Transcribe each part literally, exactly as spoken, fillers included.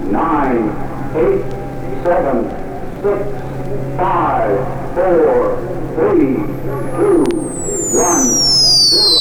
nine, eight, seven, six, five, four, three, two, one, zero.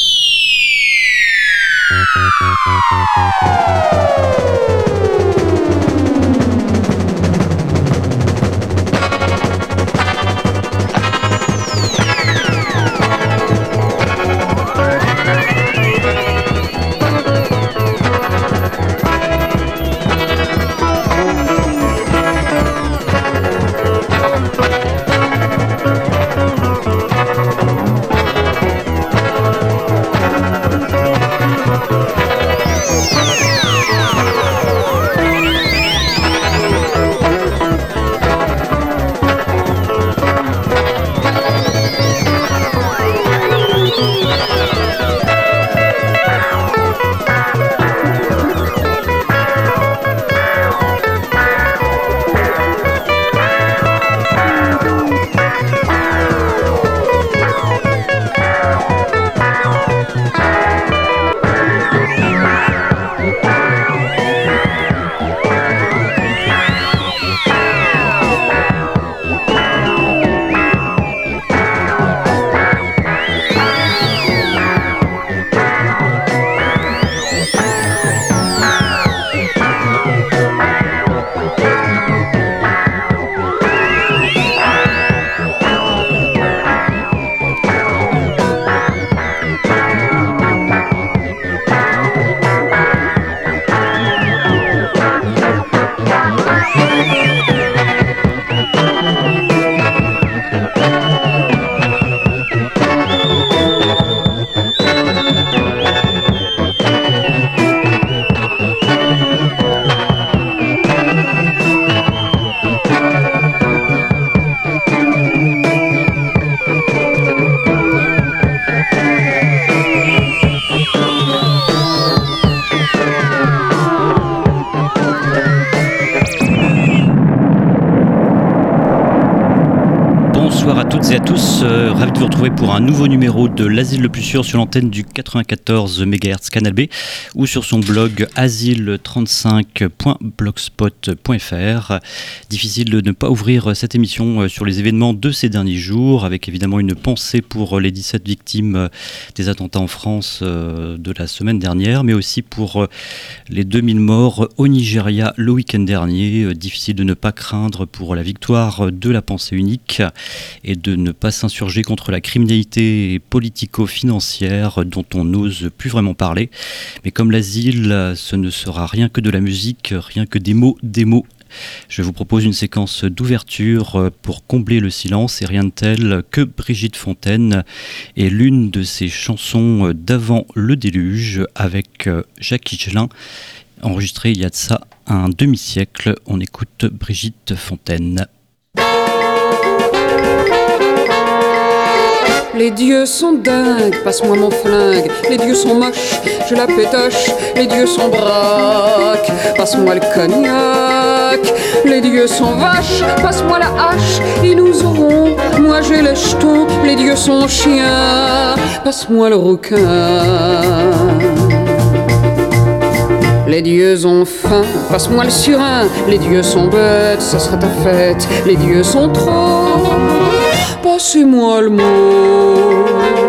Bonsoir à toutes et à tous, euh, ravi de vous retrouver pour un nouveau numéro de l'Asile le plus sûr sur l'antenne du quatre-vingt-quatorze mégahertz Canal B ou sur son blog asile trente-cinq point blogspot point f r. Difficile de ne pas ouvrir cette émission sur les événements de ces derniers jours, avec évidemment une pensée pour les dix-sept victimes des attentats en France de la semaine dernière, mais aussi pour les deux mille morts au Nigeria le week-end dernier. Difficile de ne pas craindre pour la victoire de la pensée unique et de ne pas s'insurger contre la criminalité politico-financière dont on n'ose plus vraiment parler. Mais comme l'asile, ce ne sera rien que de la musique, rien que des mots, des mots. Je vous propose une séquence d'ouverture pour combler le silence et rien de tel que Brigitte Fontaine et l'une de ses chansons d'avant le déluge avec Jacques Higelin, enregistrée il y a de ça un demi-siècle. On écoute Brigitte Fontaine. Les dieux sont dingues, passe-moi mon flingue. Les dieux sont moches, je la pétoche. Les dieux sont braques, passe-moi le cognac. Les dieux sont vaches, passe-moi la hache. Ils nous auront, moi j'ai les jetons. Les dieux sont chiens, passe-moi le rouquin. Les dieux ont faim, passe-moi le surin. Les dieux sont bêtes, ça sera ta fête. Les dieux sont trop, passez-moi le mot.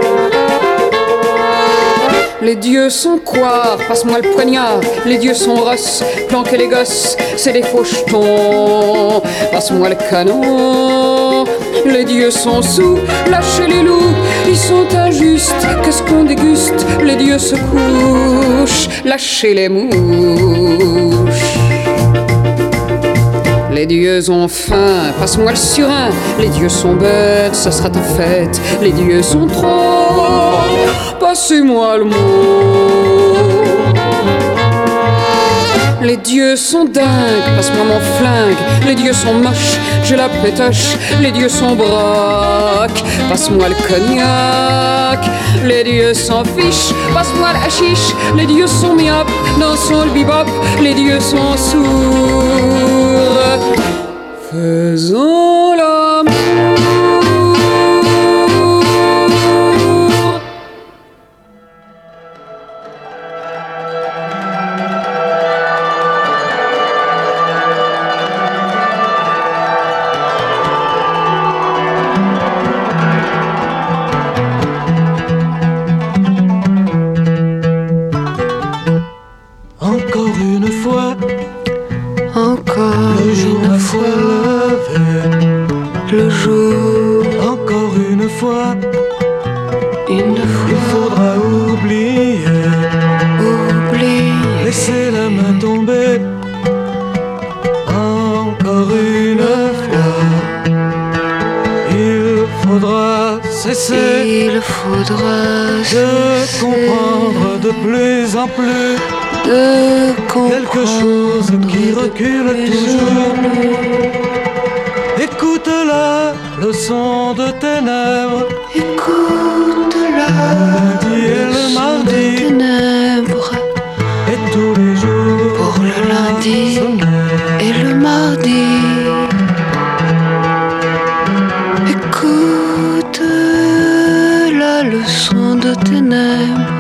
Les dieux sont quoi? Passe-moi le poignard. Les dieux sont rosses, planquez les gosses, c'est des fauchetons. Passe-moi le canon. Les dieux sont sous, lâchez les loups, ils sont injustes. Qu'est-ce qu'on déguste? Les dieux se couchent, lâchez les mouches. Les dieux ont faim, passe-moi le surin. Les dieux sont bêtes, ça sera ta fête. Les dieux sont trop, passez-moi le mot. Les dieux sont dingues, passe-moi mon flingue. Les dieux sont moches, je la pétoche. Les dieux sont braques, passe-moi le cognac. Les dieux s'en fichent, passe-moi le hashish. Les dieux sont myopes, dansons le bebop. Les dieux sont sourds, faisons l'amour. Encore une fois, encore le jour une va se fois, lever. le jour, Encore une fois, une il fois, faudra oublier. oublier. Laissez la main tomber. Encore une fois, il faudra cesser Il faudra de comprendre de plus en plus de quelque chose qui recule toujours. Écoute la leçon de ténèbres, Écoute la le lundi et le mardi, ténèbres et tous les jours pour le lundi semaine. et le mardi. Écoute la leçon de ténèbres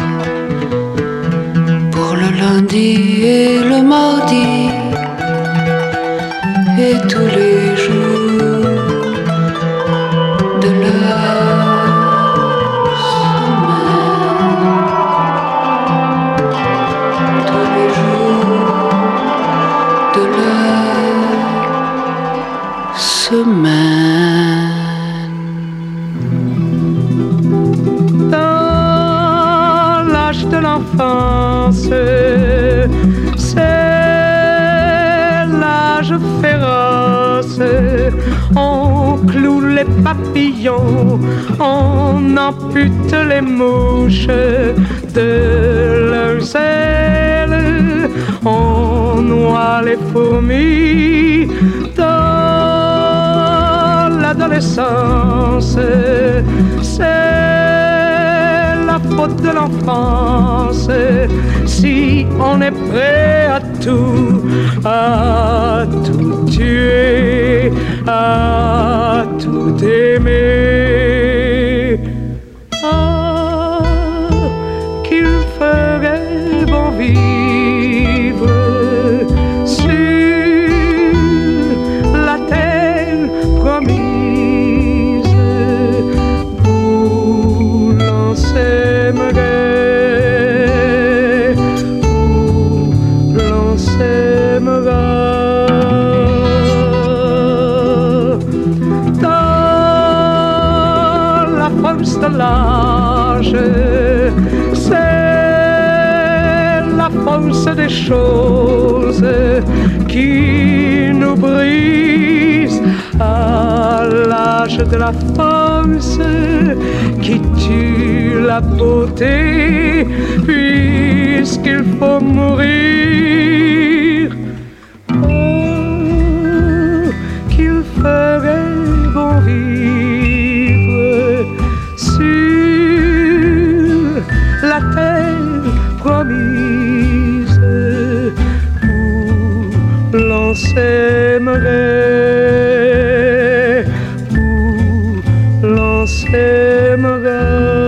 pour le lundi et le mardi et tous les jours de la semaine. Tous les jours de la semaine. Dans l'âge de l'enfance, c'est l'âge féroce. On cloue les papillons, on ampute les mouches de leurs ailes, on noie les fourmis dans l'adolescence. C'est la faute de l'enfance si on est prêt à tout, à tout tuer, à tout aimer. Ah, qu'il ferait bon vivre sur la terre promise où l'on s'aimerait, où l'on s'aimera. Dans la force de l'âge, c'est la force des choses qui nous brise. À l'âge de la force qui tue la beauté, puisqu'il faut mourir. Oh, qu'il ferait bon vivre sur la terre promise où l'on s'aimerait, où l'on s'aimera.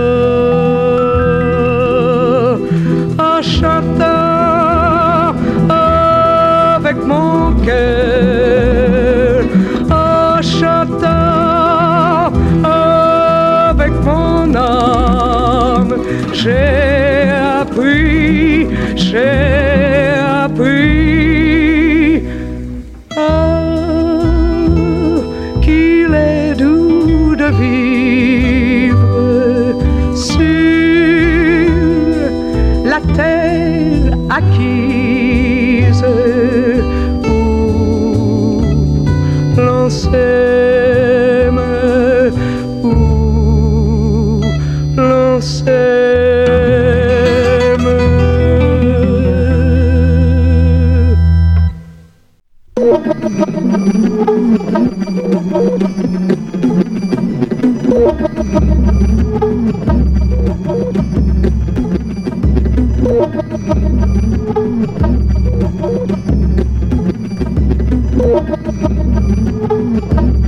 En chantant avec mon cœur, en chantant avec mon âme, j'ai appris, j'ai appris ah, qu'il est doux de vivre sur la terre acquise où l'on s'aime, où l'on s'aime. Thank you.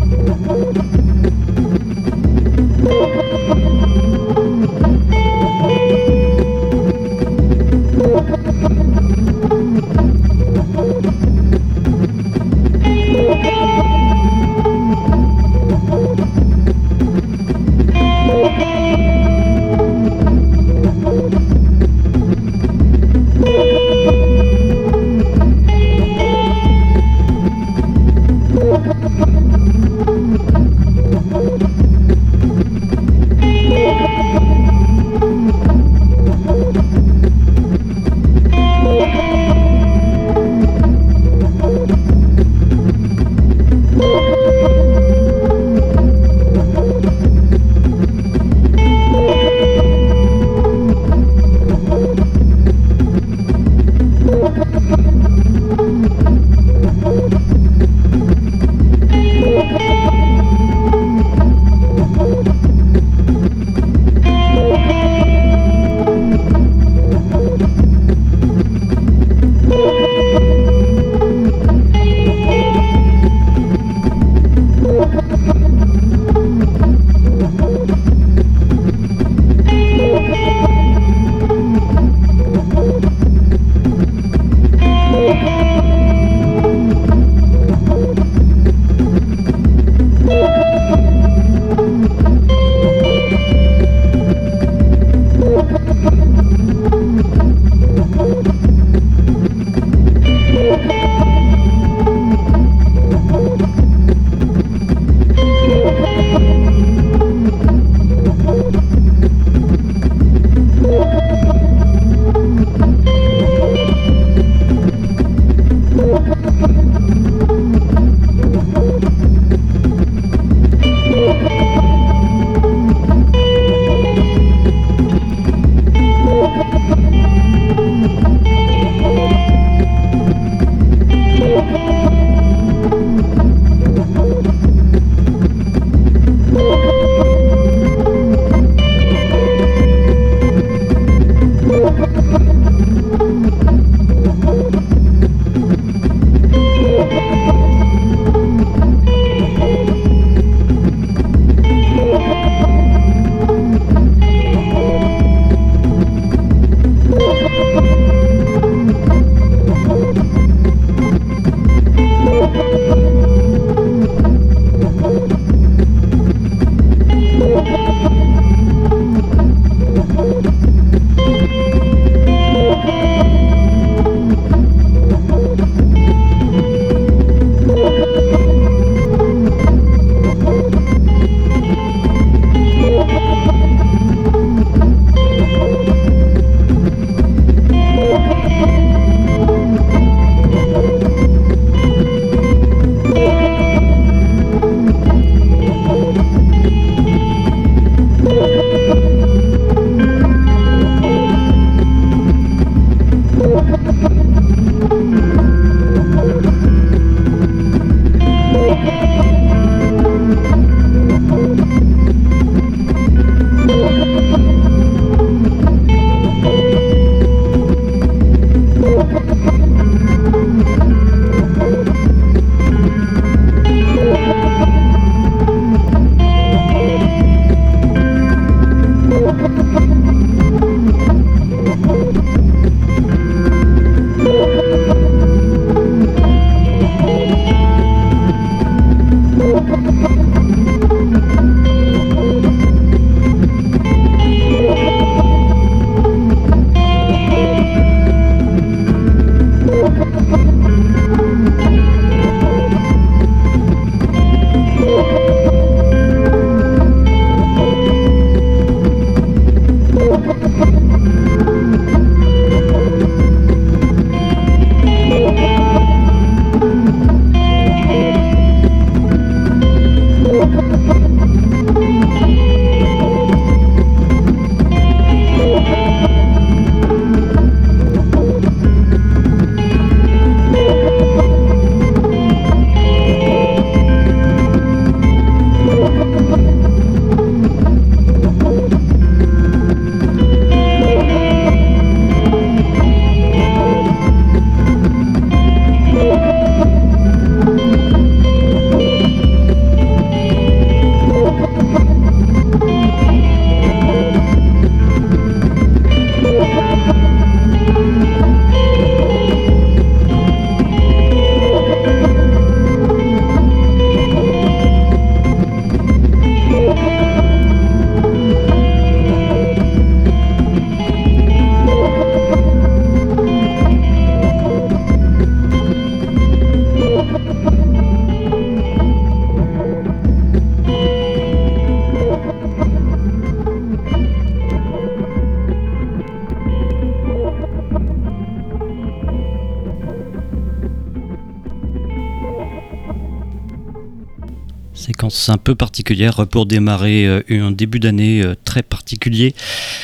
Séquence un peu particulière pour démarrer euh, un début d'année euh, très particulier,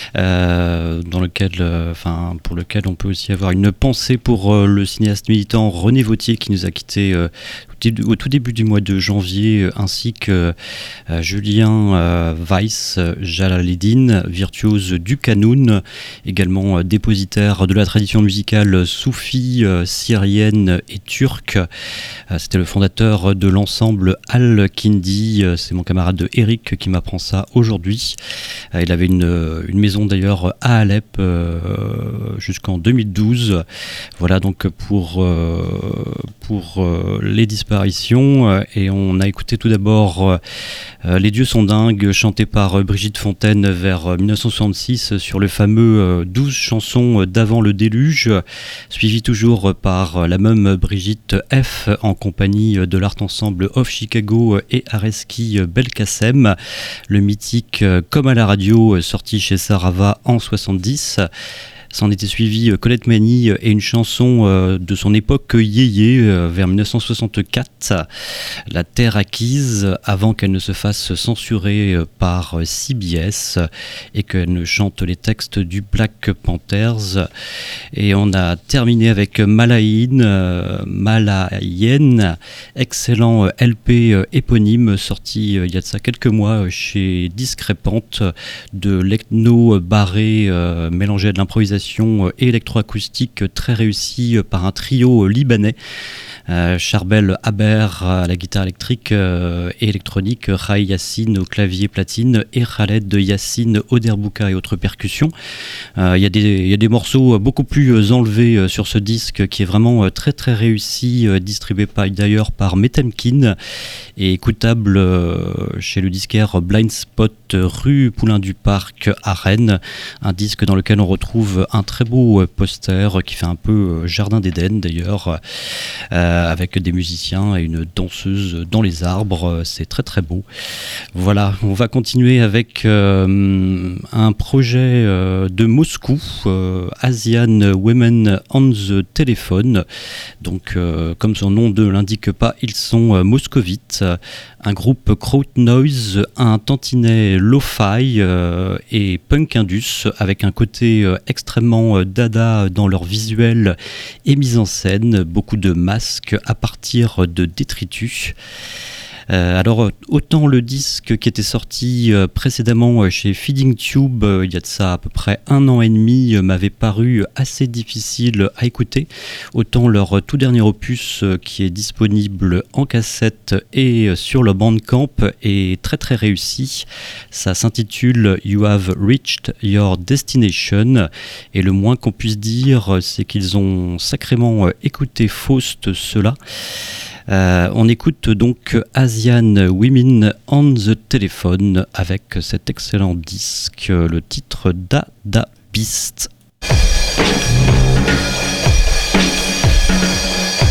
euh, dans lequel, euh, enfin, pour lequel on peut aussi avoir une pensée pour euh, le cinéaste militant René Vauthier qui nous a quittés euh, au tout début du mois de janvier, euh, ainsi que euh, Julien euh, Weiss Jalaluddin, virtuose du Qanun, également euh, dépositaire de la tradition musicale soufie, euh, syrienne et turque. Euh, c'était le fondateur de l'ensemble Al-Kindi. Euh, c'est mon camarade Eric qui m'apprend ça aujourd'hui. Euh, il avait une, une maison d'ailleurs à Alep euh, jusqu'en deux mille douze. Voilà donc pour, euh, pour euh, les disparitions. Euh, et on a écouté tout d'abord euh, Les Dieux sont dingues, chanté par euh, Brigitte Fontaine vers euh, dix-neuf cent soixante-six sur le fameux euh, douze chansons d'avant le déluge, suivi toujours par euh, la même Brigitte F en compagnie de l'art ensemble of Chicago et Areski Belkacem, le mythique euh, Comme à la radio, euh, sorti chez Sarava en soixante-dix. S'en était suivi Colette Mani et une chanson euh, de son époque Yéyé euh, vers dix-neuf cent soixante-quatre, La Terre acquise, avant qu'elle ne se fasse censurer euh, par C B S et qu'elle ne chante les textes du Black Panthers. Et on a terminé avec Malaïne, euh, Malaïenne, excellent euh, L P euh, éponyme sorti euh, il y a de ça quelques mois euh, chez Discrépante, de l'ethno barré euh, mélangé à de l'improvisation et électroacoustique très réussi par un trio libanais. Euh, Charbel Haber à la guitare électrique euh, et électronique, Rai Yassine au clavier platine et Khaled Yassine au derbouka et autres percussions. Il euh, y, y a des morceaux beaucoup plus enlevés euh, sur ce disque qui est vraiment euh, très très réussi, euh, distribué par, d'ailleurs par Metemkin et écoutable euh, chez le disquaire Blind Spot rue Poulain du Parc à Rennes. Un disque dans lequel on retrouve un très beau poster qui fait un peu Jardin d'Éden d'ailleurs. Euh, avec des musiciens et une danseuse dans les arbres, c'est très très beau. Voilà, on va continuer avec euh, un projet euh, de Moscou, euh, Asian Women on the Telephone. Donc euh, comme son nom ne l'indique pas, ils sont euh, moscovites, un groupe crowd noise, un tantinet lo-fi euh, et punk indus, avec un côté euh, extrêmement euh, dada dans leur visuel et mise en scène, beaucoup de masques à partir de détritus. Euh, alors autant le disque qui était sorti euh, précédemment euh, chez Feeding Tube euh, il y a de ça à peu près un an et demi euh, m'avait paru assez difficile à écouter, autant leur euh, tout dernier opus euh, qui est disponible en cassette et euh, sur le Bandcamp est très très réussi. Ça s'intitule You Have Reached Your Destination et le moins qu'on puisse dire c'est qu'ils ont sacrément euh, écouté Faust cela. Euh, on écoute donc Asian Women on the Telephone avec cet excellent disque, le titre Da Da Beast.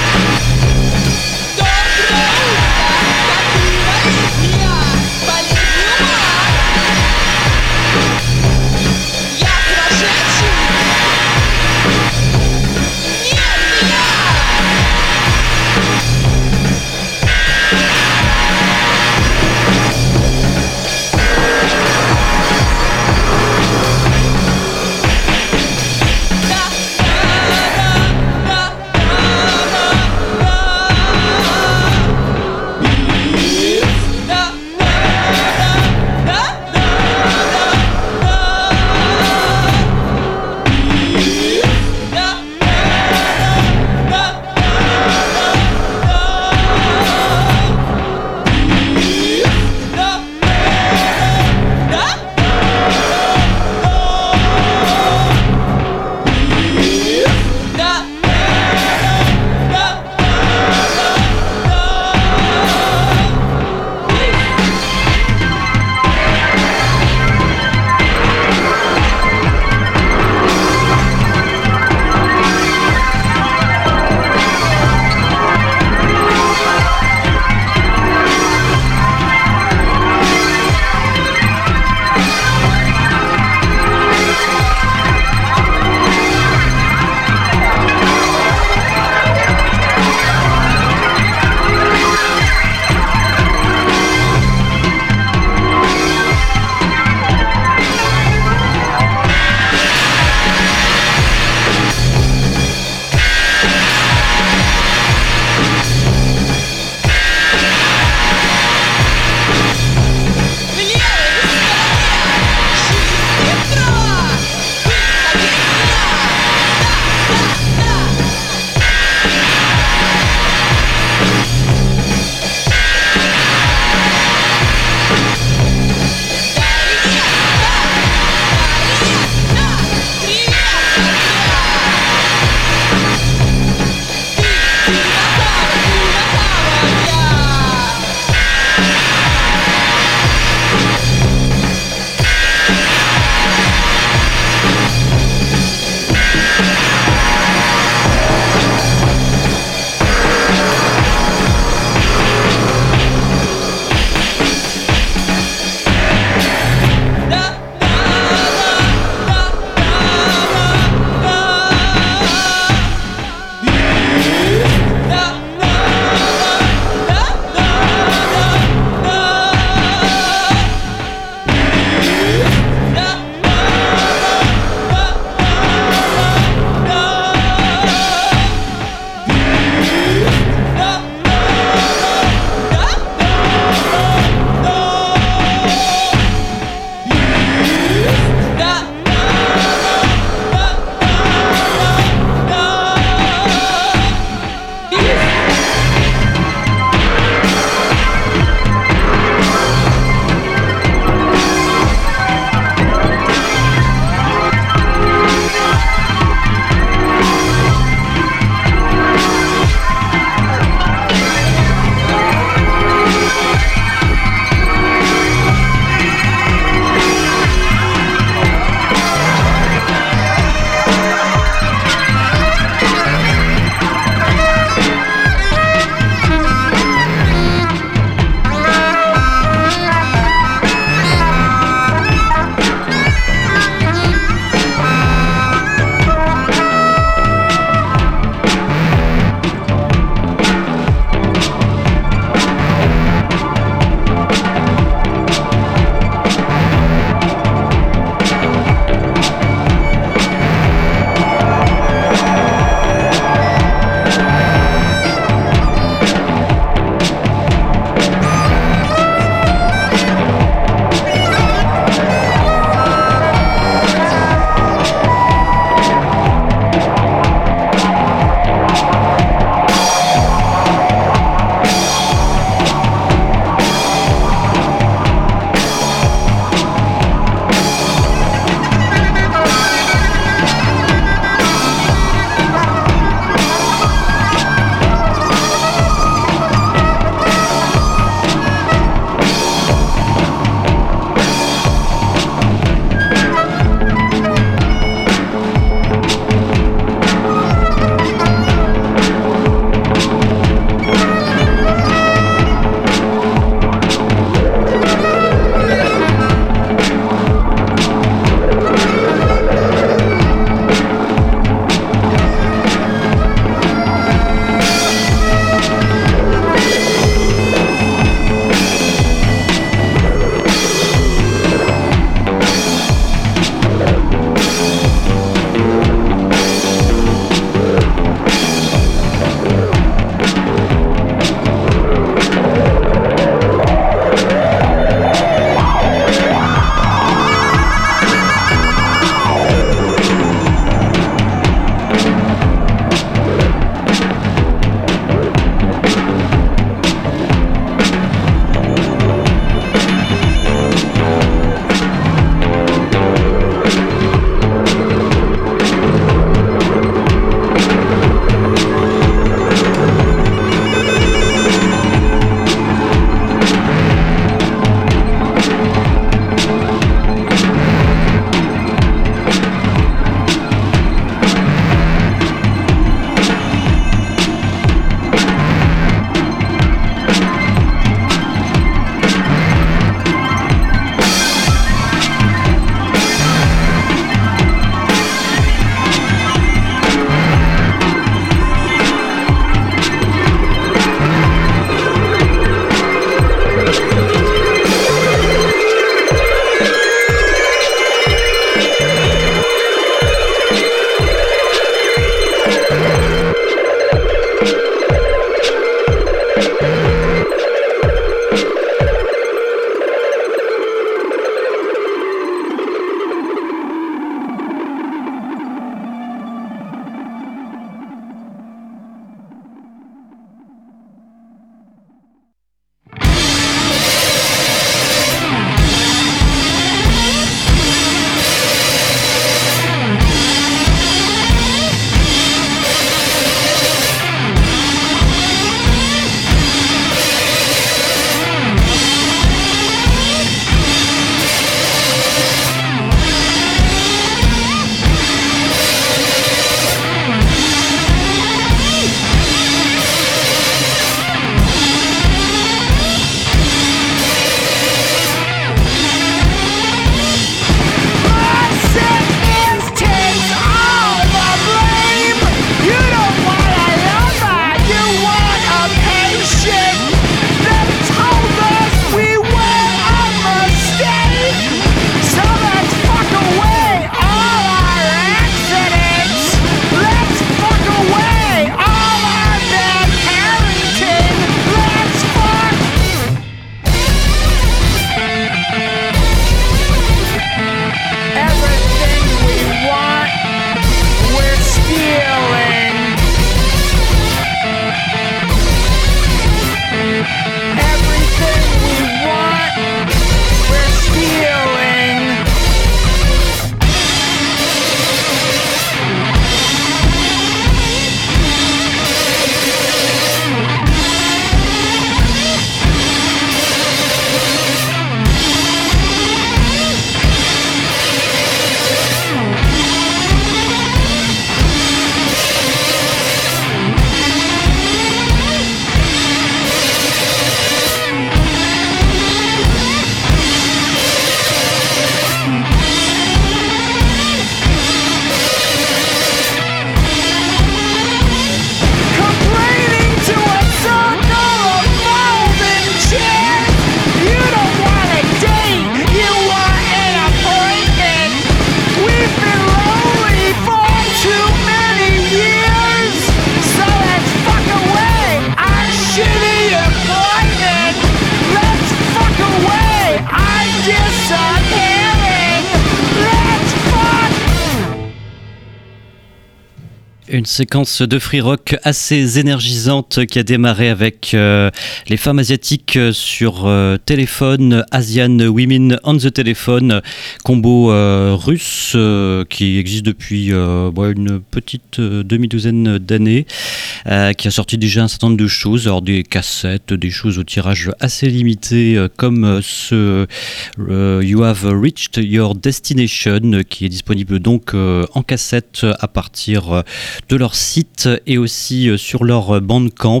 Une séquence de free rock assez énergisante qui a démarré avec euh, les femmes asiatiques sur euh, téléphone, Asian Women on the Telephone, combo euh, russe euh, qui existe depuis euh, bon, une petite euh, demi-douzaine d'années, euh, qui a sorti déjà un certain nombre de choses, alors des cassettes, des choses au tirage assez limité euh, comme ce euh, You Have Reached Your Destination qui est disponible donc euh, en cassette à partir euh, de leur site et aussi sur leur Bandcamp.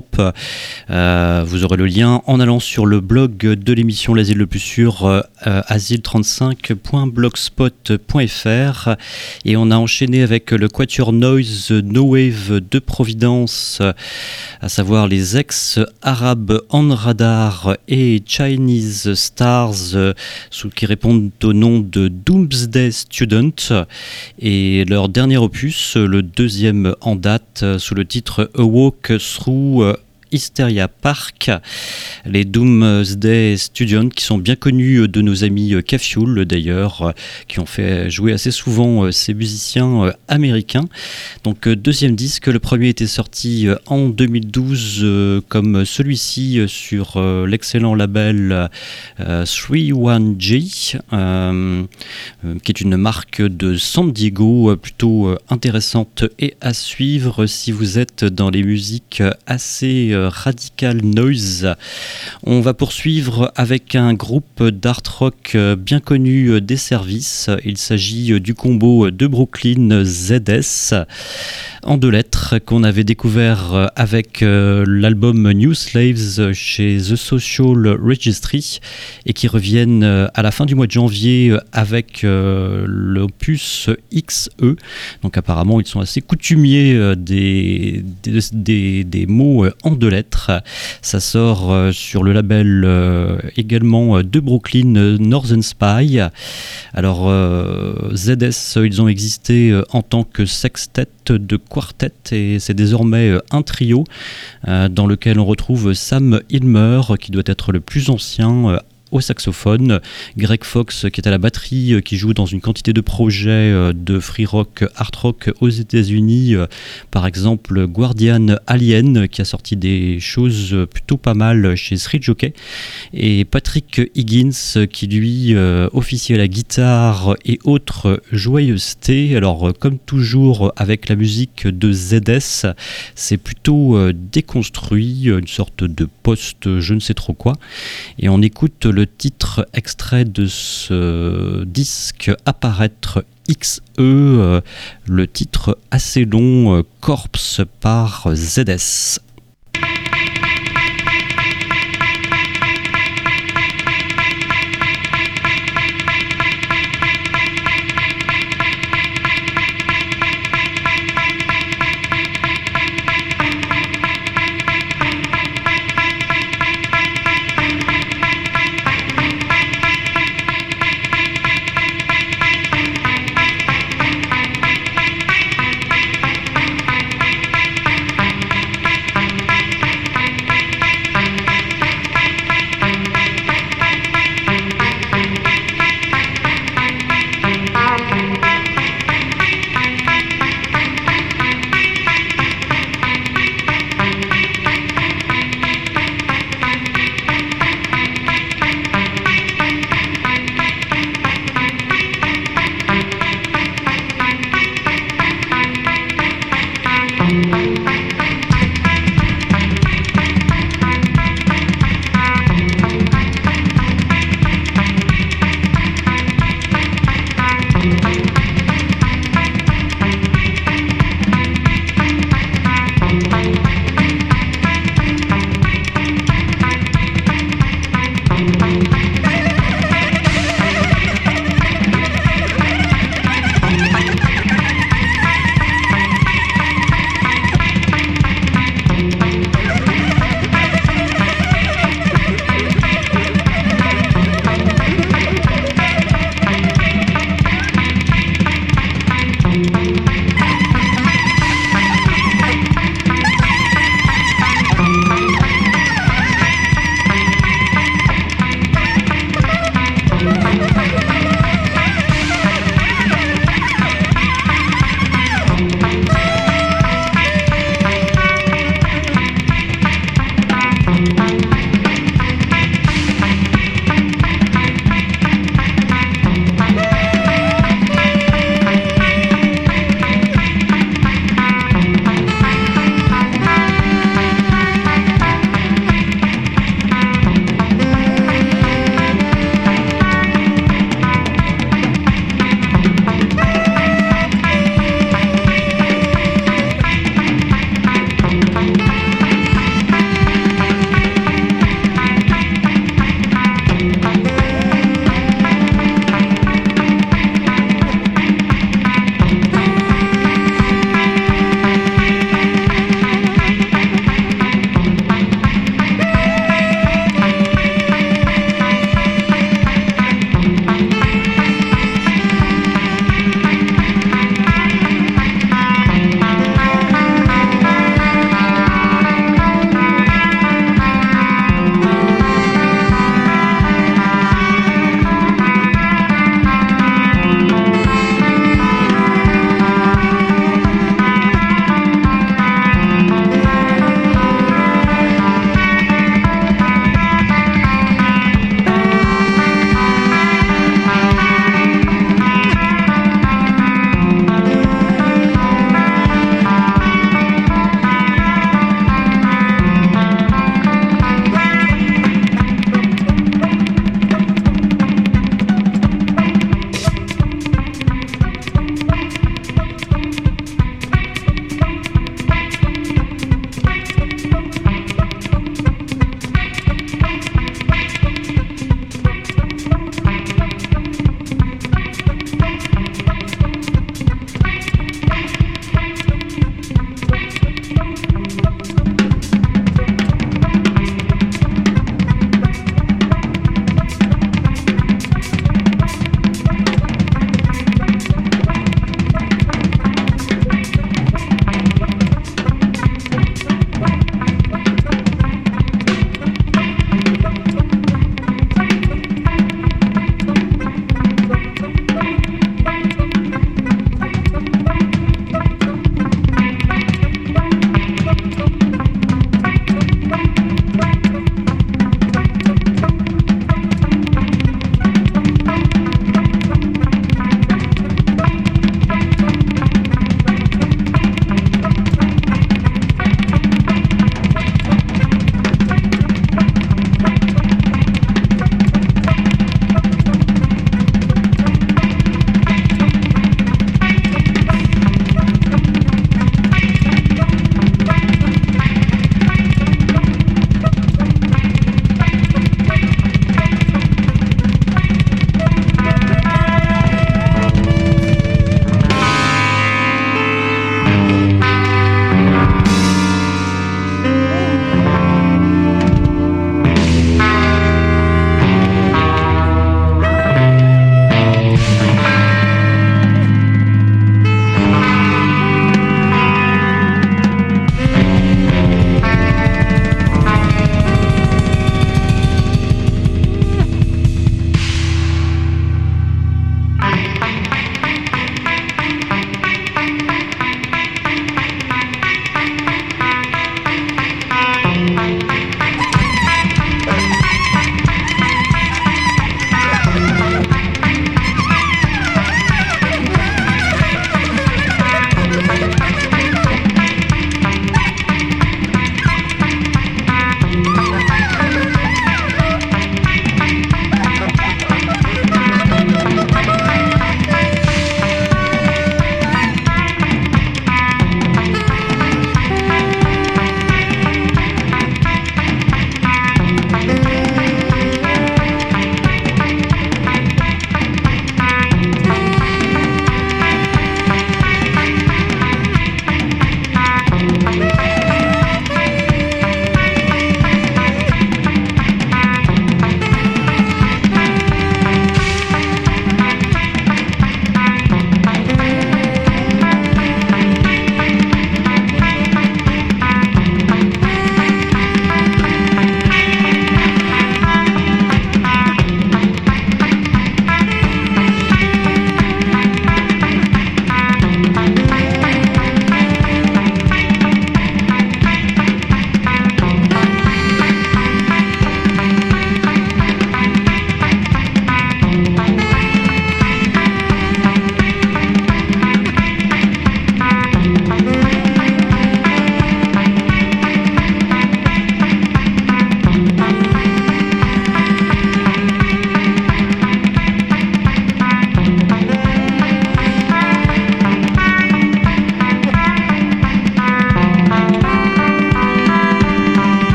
Euh, vous aurez le lien en allant sur le blog de l'émission L'Asile le plus sûr, euh, asile trente-cinq point blogspot point f r, et on a enchaîné avec le Quatuor Noise No Wave de Providence, à savoir les ex-arabes On Radar et Chinese Stars, euh, sous, qui répondent au nom de Doomsday Student, et leur dernier opus, le deuxième en date, sous le titre A Walk Through Hysteria Park. Les Doomsday Students, qui sont bien connus de nos amis K-Fuel d'ailleurs, qui ont fait jouer assez souvent ces musiciens américains. Donc deuxième disque, le premier était sorti en deux mille douze comme celui-ci sur l'excellent label trois un J, euh, qui est une marque de San Diego plutôt intéressante et à suivre si vous êtes dans les musiques assez Radical Noise. On va poursuivre avec un groupe d'art rock bien connu des services. Il s'agit du combo de Brooklyn Z S, en deux lettres, qu'on avait découvert avec l'album New Slaves chez The Social Registry et qui reviennent à la fin du mois de janvier avec l'opus X E. Donc apparemment ils sont assez coutumiers des, des, des, des mots en deux de lettres. Ça sort euh, sur le label euh, également de Brooklyn, euh, Northern Spy. Alors euh, Z S, ils ont existé euh, en tant que sextet de quartet et c'est désormais euh, un trio euh, dans lequel on retrouve Sam Ilmer qui doit être le plus ancien euh, au saxophone, Greg Fox qui est à la batterie, euh, qui joue dans une quantité de projets euh, de free rock, art rock aux États-Unis, euh, par exemple Guardian Alien qui a sorti des choses plutôt pas mal chez Street Jockey, et Patrick Higgins qui lui euh, officie à la guitare et autres joyeusetés. Alors euh, comme toujours avec la musique de Z S, c'est plutôt euh, déconstruit, une sorte de post je ne sais trop quoi, et on écoute le titre extrait de ce disque Apparaître X E, euh, le titre assez long, euh, Corpse par Z S. Thank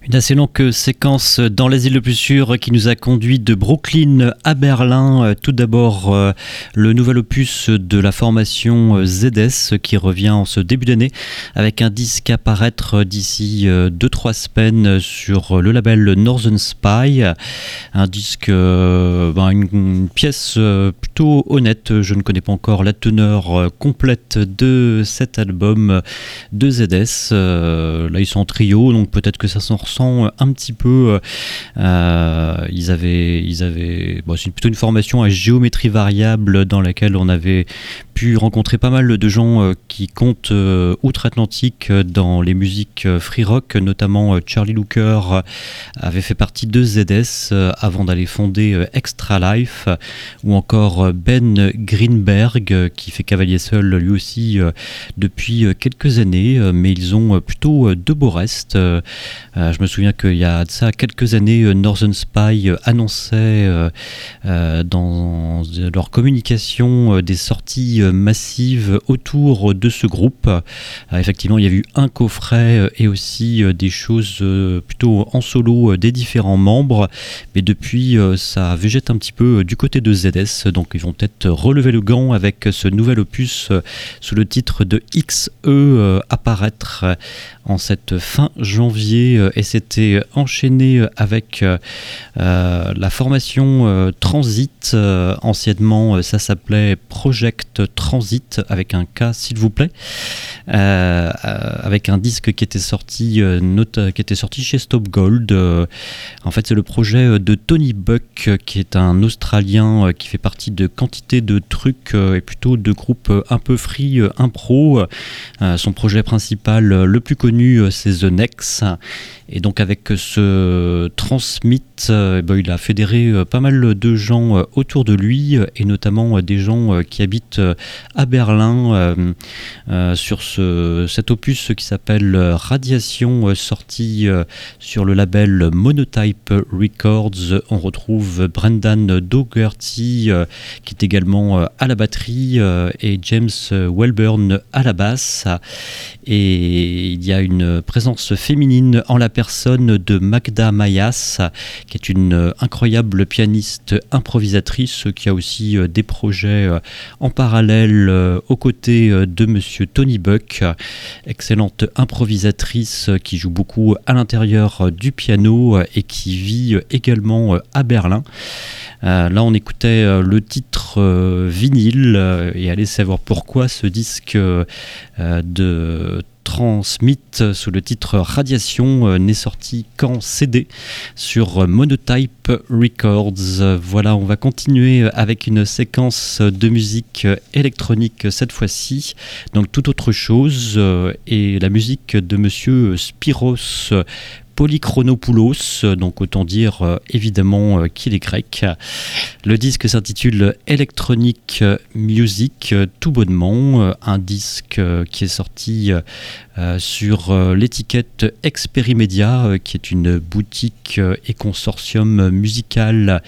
Une assez longue séquence dans l'asile le plus sûr qui nous a conduit de Brooklyn à Berlin. Tout d'abord, euh, le nouvel opus de la formation Z S qui revient en ce début d'année avec un disque à paraître d'ici deux trois semaines sur le label Northern Spy. Un disque, euh, ben une, une pièce plutôt honnête. Je ne connais pas encore la teneur complète de cet album de Z S. Euh, là, ils sont en trio, donc peut-être que ça s'en ressent un petit peu. Euh, ils avaient, ils avaient, bon, c'est plutôt une formation à géométrie variable dans laquelle on avait pu rencontrer pas mal de gens euh, qui comptent euh, outre-Atlantique dans les musiques euh, free rock, notamment euh, Charlie Looker euh, avait fait partie de Z S euh, avant d'aller fonder euh, Extra Life, euh, ou encore euh, Ben Greenberg euh, qui fait cavalier seul lui aussi euh, depuis euh, quelques années, euh, mais ils ont euh, plutôt euh, de beaux restes. Euh, euh, je me souviens qu'il y a de ça quelques années, euh, Northern Spy euh, annonçait euh, euh, dans leur communication euh, des sorties euh, massive autour de ce groupe. Euh, effectivement, il y a eu un coffret euh, et aussi euh, des choses euh, plutôt en solo euh, des différents membres, mais depuis euh, ça végète un petit peu euh, du côté de Z S, donc ils vont peut-être relever le gant avec ce nouvel opus euh, sous le titre de X E euh, apparaître euh, en cette fin janvier, euh, et c'était enchaîné avec euh, euh, la formation euh, Transit, euh, anciennement euh, ça s'appelait Project Transit avec un K s'il vous plaît, euh, avec un disque qui était sorti euh, note, qui était sorti chez Stop Gold. Euh, en fait c'est le projet de Tony Buck qui est un Australien euh, qui fait partie de quantité de trucs euh, et plutôt de groupes euh, un peu free, euh, impro. Euh, son projet principal euh, le plus connu euh, c'est The Next, et donc avec ce Transmit euh, ben, il a fédéré euh, pas mal de gens euh, autour de lui, et notamment euh, des gens euh, qui habitent euh, à Berlin euh, euh, sur ce, cet opus qui s'appelle Radiation, euh, sorti euh, sur le label Monotype Records. On retrouve Brendan Dougherty euh, qui est également euh, à la batterie euh, et James Welburn à la basse, et il y a une présence féminine en la personne de Magda Mayas qui est une incroyable pianiste improvisatrice qui a aussi euh, des projets euh, en parallèle euh, aux côtés euh, de monsieur Tony Buck, excellente improvisatrice euh, qui joue beaucoup à l'intérieur euh, du piano euh, et qui vit euh, également euh, à Berlin. Euh, là on écoutait euh, le titre euh, vinyle euh, et allez savoir pourquoi ce disque euh, de Transmit sous le titre Radiation euh, n'est sorti qu'en C D sur Monotype Records. Voilà, on va continuer avec une séquence de musique électronique cette fois-ci, donc tout autre chose, euh, et la musique de monsieur Spyros Polychronopoulos, donc autant dire euh, évidemment euh, qu'il est grec. Le disque s'intitule Electronic Music, euh, tout bonnement, euh, un disque euh, qui est sorti euh, sur euh, l'étiquette Experimedia, euh, qui est une boutique euh, et consortium musical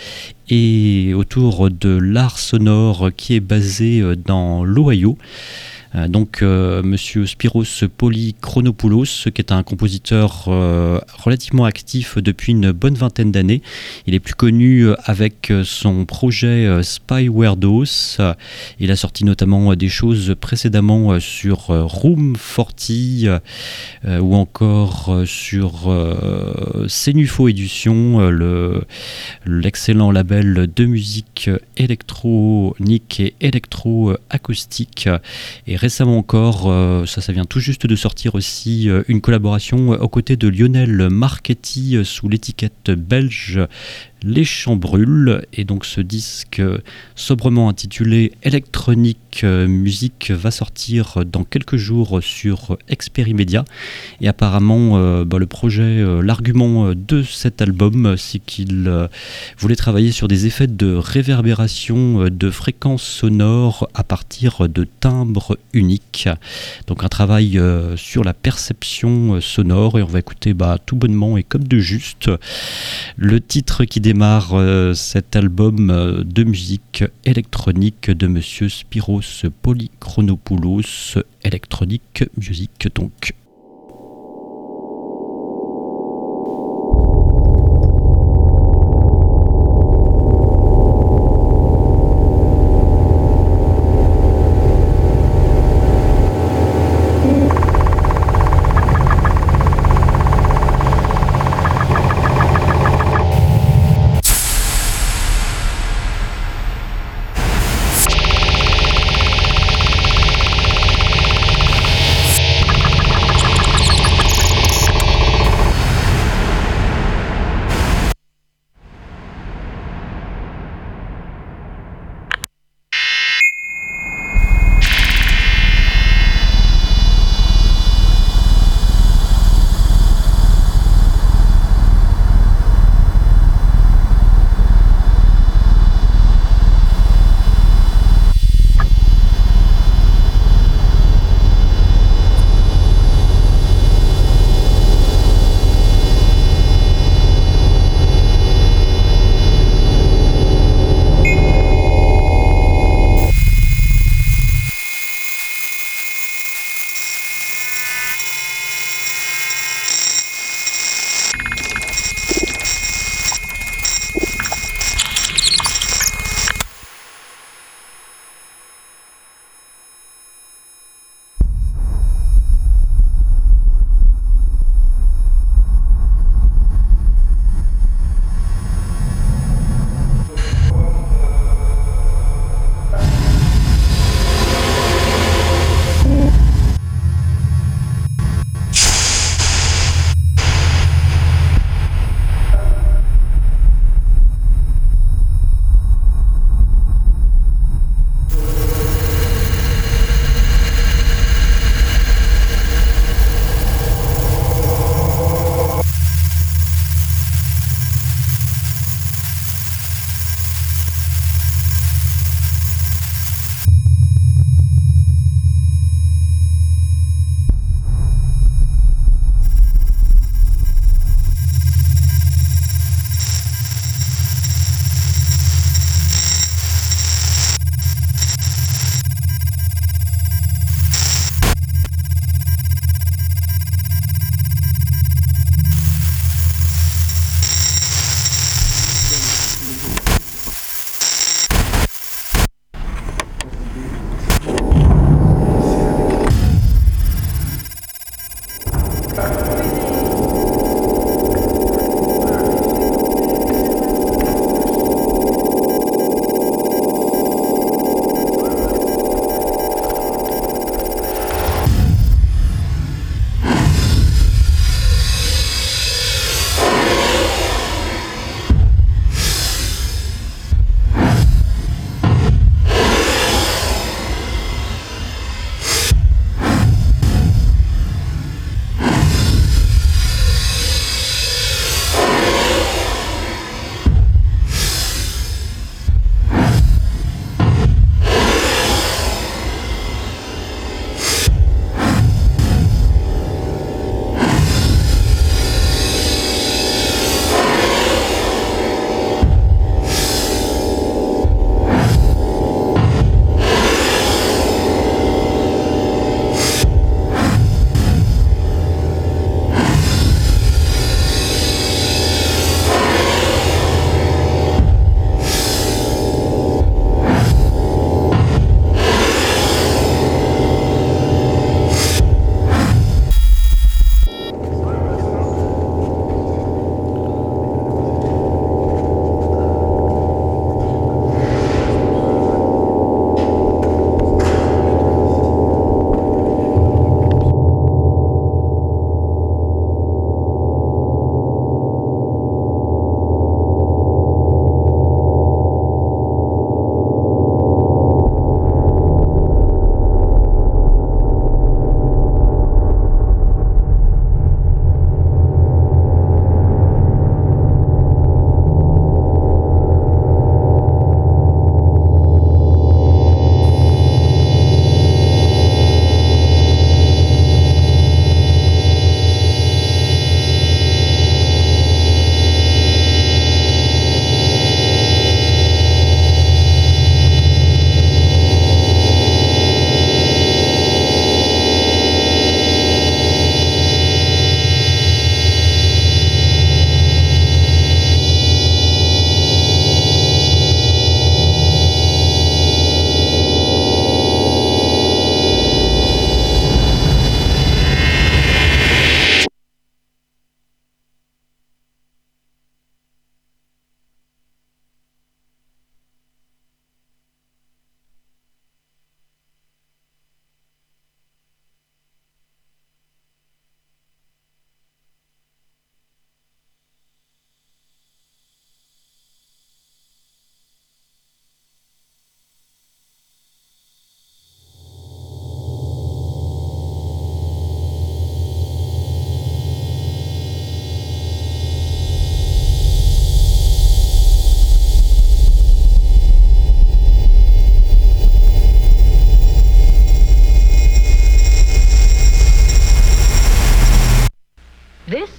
et autour de l'art sonore qui est basé euh, dans l'Ohio. Euh, donc euh, monsieur Spyros Polychronopoulos, qui est un compositeur euh, relativement actif depuis une bonne vingtaine d'années. Il est plus connu euh, avec son projet euh, Spywaredos. Euh, il a sorti notamment euh, des choses précédemment euh, sur euh, Room quarante euh, ou encore euh, sur euh, Senufo Édition, euh, le, l'excellent label de musique électronique et électro-acoustique. Et récemment encore, euh, ça, ça vient tout juste de sortir aussi, euh, une collaboration euh, aux côtés de Lionel Marchetti euh, sous l'étiquette belge Les Chambrules. Et donc ce disque euh, sobrement intitulé Electronic euh, Music va sortir dans quelques jours sur Experimedia. Et apparemment, euh, bah, le projet, euh, l'argument de cet album, c'est qu'il euh, voulait travailler sur des effets de réverbération euh, de fréquences sonores à partir de timbres uniques. Donc un travail euh, sur la perception euh, sonore, et on va écouter bah, tout bonnement et comme de juste le titre qui démarre euh, cet album euh, de musique électronique de monsieur Spyros Polychronopoulos, Electronic Music donc.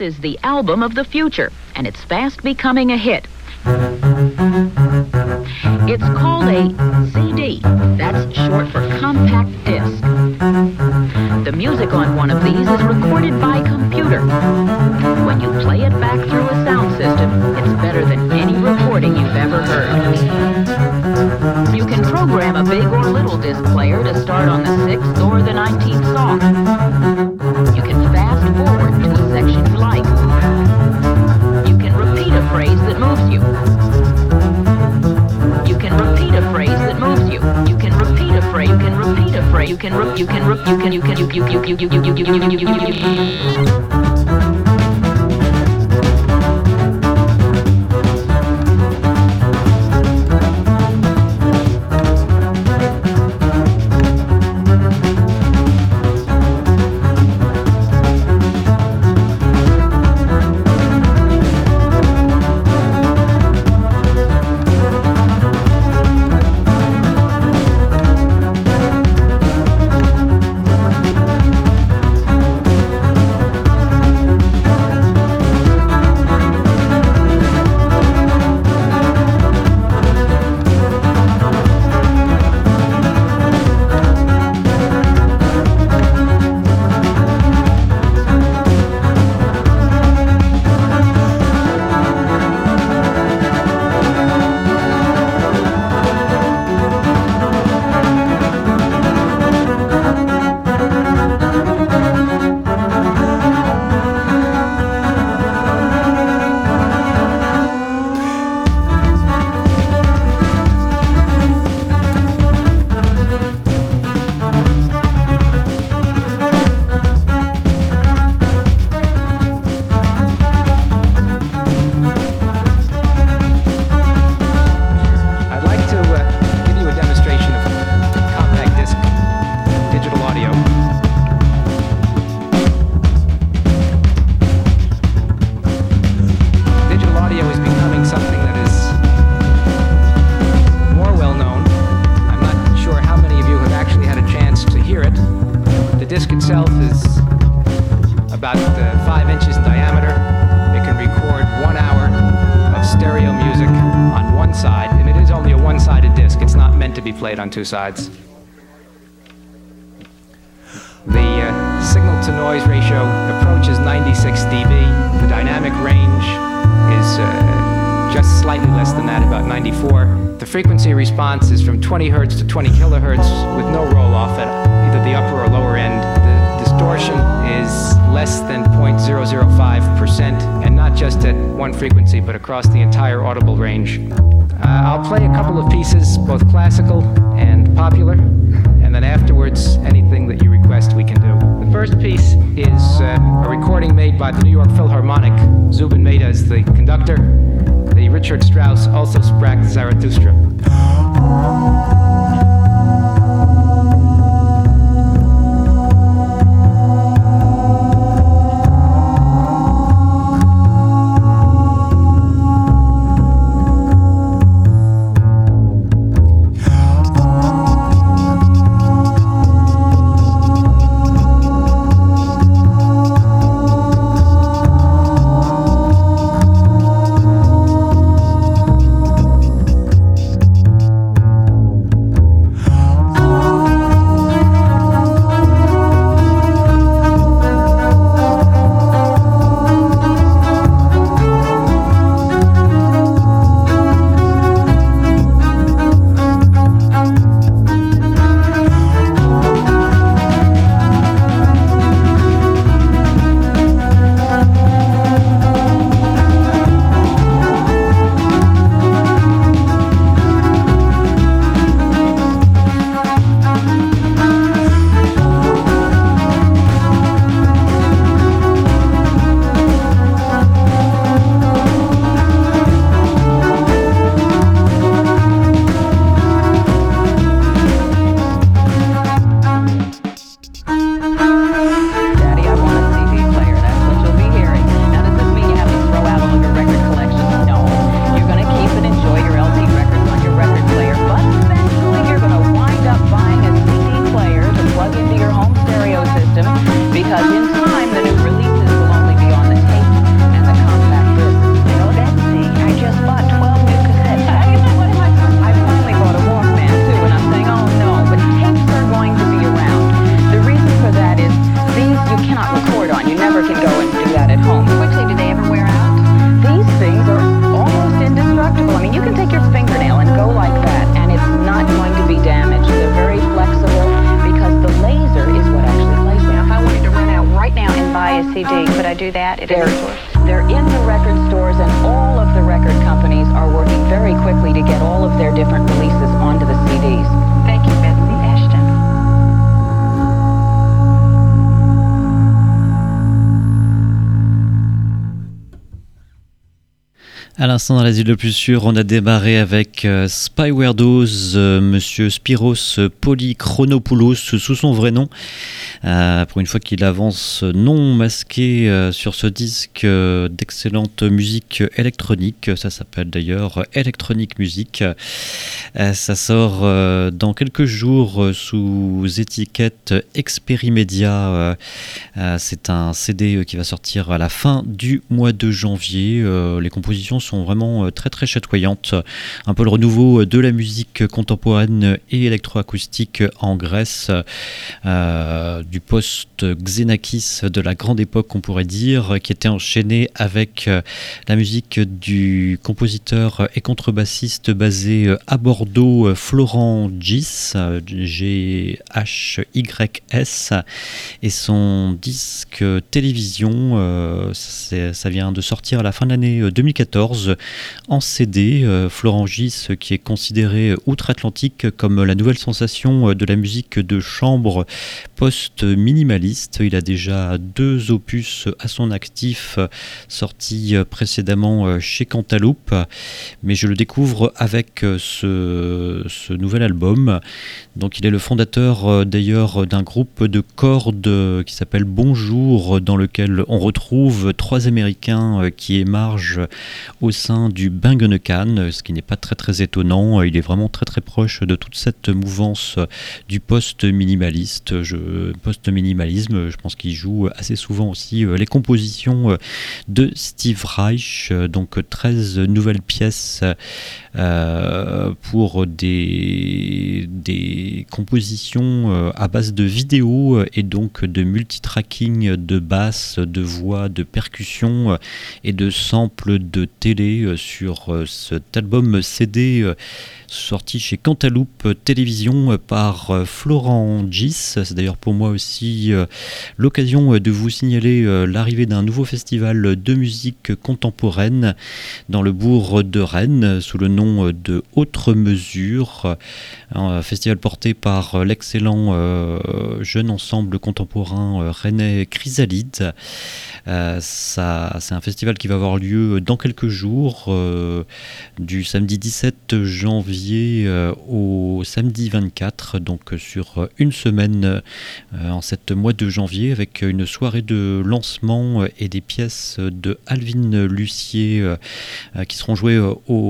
is the album of the future, and it's fast becoming a hit. It's called a C D. That's short for compact disc. The music on one of these is recorded by computer. When you play it back through a sound system, it's better than any recording you've ever heard. You can program a big or little disc player to start on the sixth or the nineteenth song. You can fast forward to a section you like. You can repeat a phrase that moves you. You can repeat a phrase that moves you. You can repeat a phrase. You can repeat a phrase. You can re- you can re- you can you can you you you you you you you you you you you on two sides. The uh, signal-to-noise ratio approaches ninety-six D B. The dynamic range is uh, just slightly less than that, about ninety-four. The frequency response is from twenty hertz to twenty kilohertz with no roll-off at either the upper or lower end. The distortion is less than zero point zero zero five percent, and not just at one frequency, but across the entire audible range. Uh, I'll play a couple of pieces, both classical and popular, and then afterwards, anything that you request we can do. The first piece is uh, a recording made by the New York Philharmonic. Zubin Mehta is the conductor. The Richard Strauss also sprach Zarathustra. C D. Could I do that at They're, any store? they're in the record stores, and all of the record companies are working very quickly to get all of their different releases onto the C Ds. Thank you, Betsy Ashton. À l'instant, dans l'asile le plus sûr, on a démarré avec euh, Spy Weirdos, euh, monsieur Spiros Polychronopoulos sous son vrai nom. Euh, pour une fois qu'il avance non masqué euh, sur ce disque euh, d'excellente musique électronique. Ça s'appelle d'ailleurs Electronic Music. Euh, ça sort euh, dans quelques jours euh, sous étiquette Experimedia. Euh, euh, c'est un C D qui va sortir à la fin du mois de janvier. Euh, les compositions sont vraiment très très chatoyantes. Un peu le renouveau de la musique contemporaine et électroacoustique en Grèce, euh, du post-Xenakis de la grande époque, on pourrait dire, qui était enchaîné avec la musique du compositeur et contrebassiste basé à Bordeaux, Florent Gis, G H Y S, et son disque télévision. Euh, ça vient de sortir à la fin de l'année deux mille quatorze en C D. euh, Florent Gis, qui est considéré outre-Atlantique comme la nouvelle sensation de la musique de chambre post-minimaliste. Il a déjà deux opus à son actif, sortis précédemment chez Cantaloupe, mais je le découvre avec ce, ce nouvel album. Donc il est le fondateur d'ailleurs d'un groupe de cordes qui s'appelle Bonjour, dans lequel on retrouve trois Américains qui émargent au sein du Bangana Khan, ce qui n'est pas très très étonnant. Il est vraiment très très proche de toute cette mouvance du post-minimaliste. Je, post-minimalisme, je pense qu'il joue assez souvent aussi les compositions de Steve Reich, donc treize nouvelles pièces euh, pour des, des compositions à base de vidéos et donc de multitracking de basse, de voix, de percussions et de samples de télé sur cet album C D sorti chez Cantaloupe Télévision par Florent Gis. C'est d'ailleurs pour moi aussi l'occasion de vous signaler l'arrivée d'un nouveau festival de musique contemporaine dans le bourg de Rennes sous le nom de Autre Mesure, un festival porté par l'excellent jeune ensemble contemporain rennais Chrysalide. Euh, ça, c'est un festival qui va avoir lieu dans quelques jours, euh, du samedi dix-sept janvier euh, au samedi vingt-quatre, donc sur une semaine euh, en cet mois de janvier, avec une soirée de lancement et des pièces de Alvin Lucier euh, qui seront jouées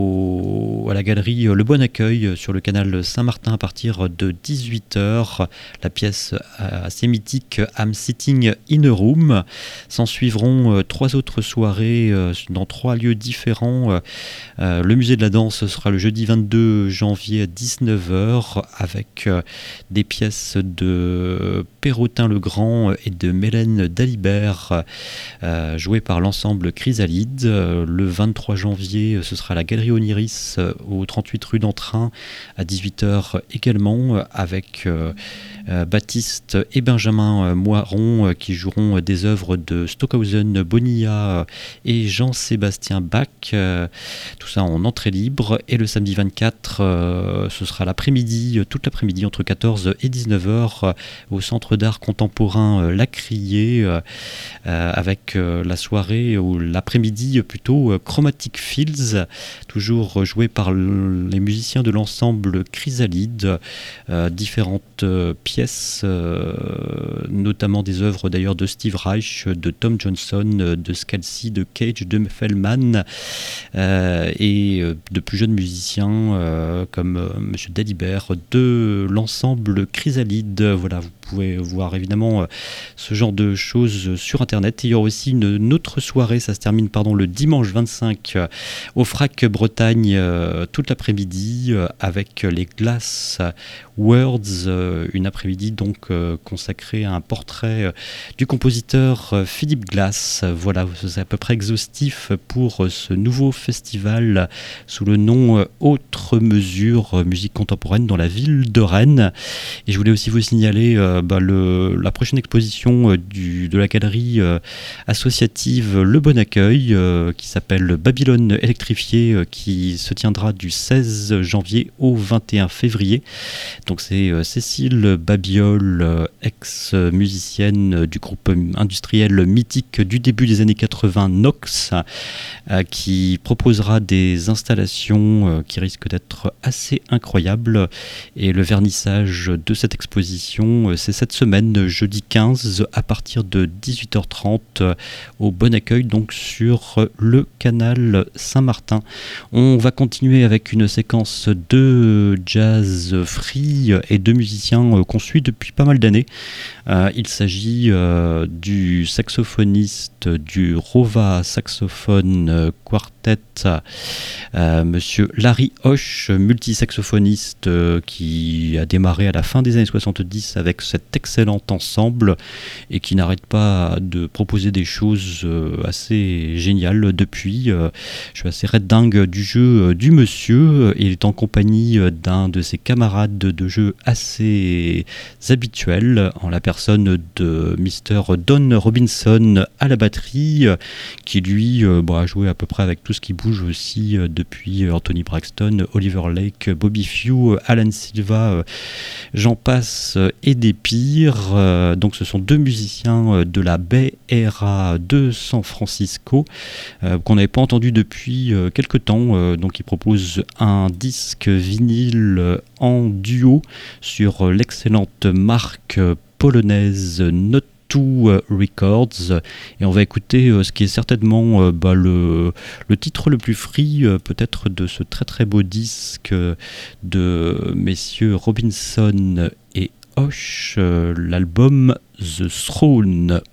au, à la galerie Le Bon Accueil sur le canal Saint-Martin à partir de dix-huit heures. La pièce assez mythique I'm Sitting in a Room. S'en suivront euh, trois autres soirées euh, dans trois lieux différents. Euh, le musée de la danse sera le jeudi vingt-deux janvier à dix-neuf heures avec euh, des pièces de Perrotin-le-Grand et de Mélène Dalibert euh, jouées par l'ensemble Chrysalide. Euh, le vingt-trois janvier, ce sera la Galerie Oniris euh, au trente-huit rue d'Entrain à dix-huit heures également, avec euh, euh, Baptiste et Benjamin euh, Moiron euh, qui joueront euh, des œuvres de Stockhausen, Bonilla et Jean-Sébastien Bach, euh, tout ça en entrée libre. Et le samedi vingt-quatre, euh, ce sera l'après-midi, toute l'après-midi entre quatorze et dix-neuf heures euh, au Centre d'art contemporain euh, La Criée, euh, euh, avec euh, la soirée ou l'après-midi plutôt euh, Chromatic Fields, toujours joué par l- les musiciens de l'ensemble Chrysalide, euh, différentes euh, pièces, euh, notamment des œuvres d'ailleurs de Steve Reich, de Tom Johnson, de Scalzi, de Cage, de Fellman, euh, et de plus jeunes musiciens euh, comme euh, Monsieur Dalibert de l'ensemble Chrysalide. Voilà, vous pouvez voir évidemment euh, ce genre de choses sur internet. Et il y aura aussi une, une autre soirée, ça se termine pardon, le dimanche vingt-cinq euh, au Frac Bretagne, euh, toute l'après-midi, euh, avec les Glass Words, euh, une après-midi donc euh, consacrée à un portrait euh, du compositeur euh, Philip Glass. Voilà, c'est à peu près exhaustif pour euh, ce nouveau festival sous le nom euh, Autre Mesure, euh, musique contemporaine dans la ville de Rennes. Et je voulais aussi vous signaler euh, euh, bah, le, la prochaine exposition euh, du, de la galerie euh, associative Le Bon Accueil, euh, qui s'appelle Babylone électrifiée, euh, qui se tiendra du seize janvier au vingt et un février. Donc c'est euh, Cécile Babiol, euh, ex-musicienne du groupe industriel mythique du début des années quatre-vingts, Nox, euh, qui proposera des installations euh, qui risquent d'être assez incroyables. Et le vernissage de cette exposition, euh, c'est cette semaine, jeudi quinze, à partir de dix-huit heures trente, euh, au Bon Accueil, donc sur le canal Saint-Martin. On va continuer avec une séquence de jazz free et de musiciens euh, qu'on suit depuis pas mal d'années. Euh, il s'agit euh, du saxophoniste du Rova Saxophone euh, Quartet, euh, monsieur Larry Hoche, multisaxophoniste euh, qui a démarré à la fin des années soixante-dix avec cet excellent ensemble et qui n'arrête pas de proposer des choses euh, assez géniales depuis. Euh, je suis assez red dingue du jeu euh, du monsieur. Il est en compagnie euh, d'un de ses camarades de jeu assez habituels, en la personne de mister Don Robinson à la batterie, euh, qui lui euh, bon, a joué à peu près avec tout ce qui bouge aussi euh, depuis Anthony Braxton, Oliver Lake, Bobby Few, Alan Silva, euh, j'en passe euh, et des pires. Euh, donc ce sont deux musiciens euh, de la Bay Area de San Francisco euh, qu'on n'avait pas entendu depuis euh, quelques temps. Euh, donc ils proposent un disque vinyle euh, en duo sur euh, l'excellente marque euh, polonaise Note Records, et on va écouter euh, ce qui est certainement euh, bah, le, le titre le plus free euh, peut-être de ce très très beau disque euh, de messieurs Robinson et Hoche, euh, l'album The Throne.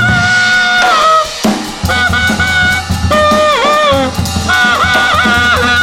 Ah!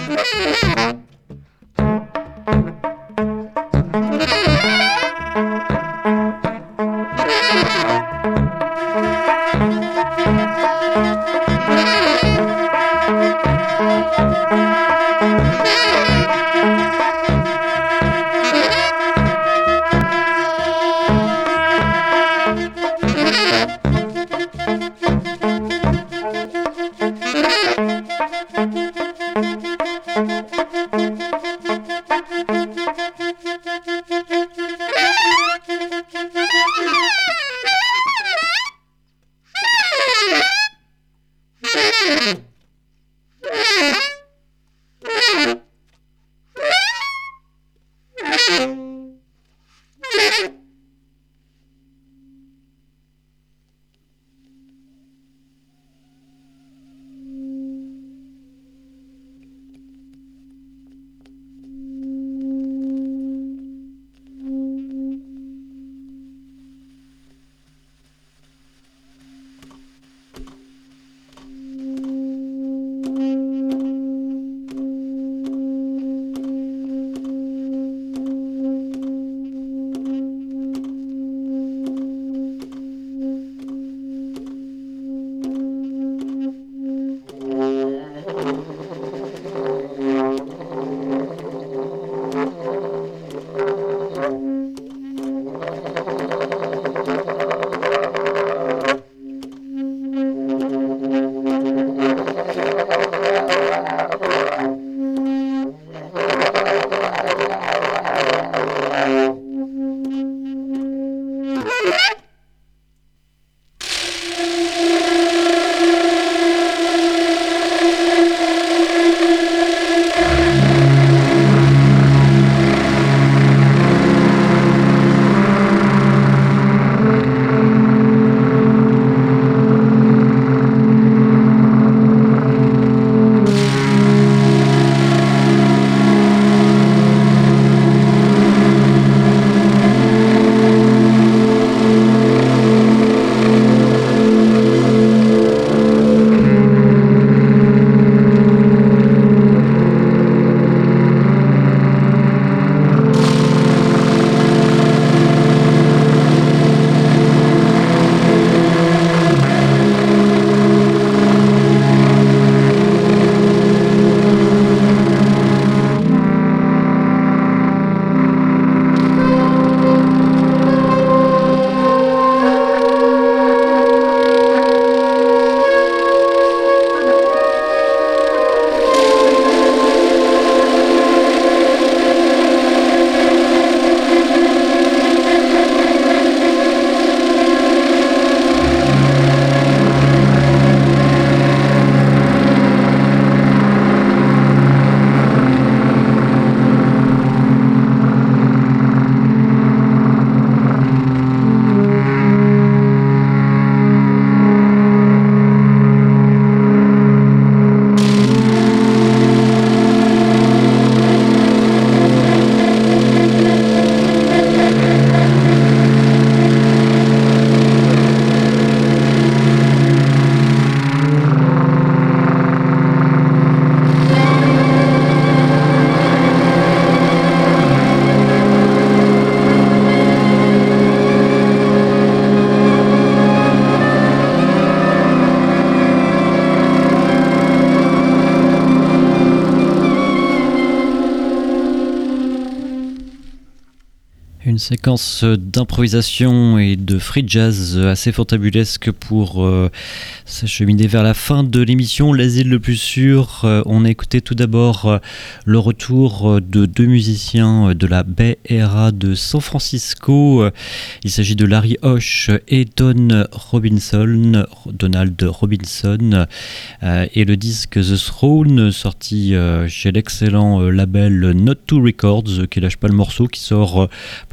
Une séquence d'improvisation et de free jazz assez fantabulesque pour euh, s'acheminer vers la fin de l'émission L'Asile le plus sûr. Euh, on a écouté tout d'abord euh, le retour de deux musiciens de la Bay Area de San Francisco. Euh, il s'agit de Larry Hoch et Don Robinson, Donald Robinson, euh, et le disque The Throne, sorti euh, chez l'excellent euh, label Not To Records, qui lâche pas le morceau, qui sort euh,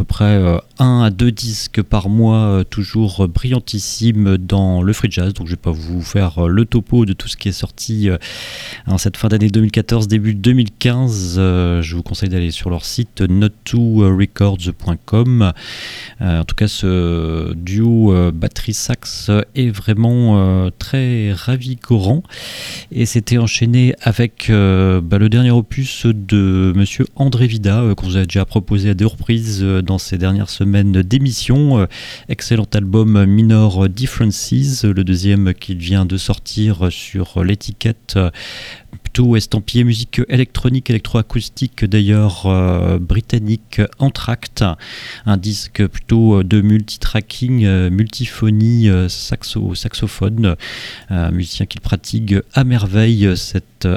peu près euh, un à deux disques par mois, euh, toujours brillantissime dans le free jazz. Donc je vais pas vous faire euh, le topo de tout ce qui est sorti euh, en cette fin d'année deux mille quatorze, début deux mille quinze. Euh, je vous conseille d'aller sur leur site not to records point com. Euh, en tout cas, ce duo euh, batterie-sax est vraiment euh, très ravigorant. Et c'était enchaîné avec euh, bah, le dernier opus de monsieur André Vida, euh, qu'on vous a déjà proposé à deux reprises euh, dans ces dernières semaines d'émission. Euh, excellent album Minor Differences, le deuxième qu'il vient de sortir sur l'étiquette euh, plutôt estampillé musique électronique, électroacoustique d'ailleurs euh, britannique Entr'Acte, un disque plutôt de multitracking, euh, multiphonie, euh, saxo, saxophone, euh, musicien qu'il pratique à merveille, cet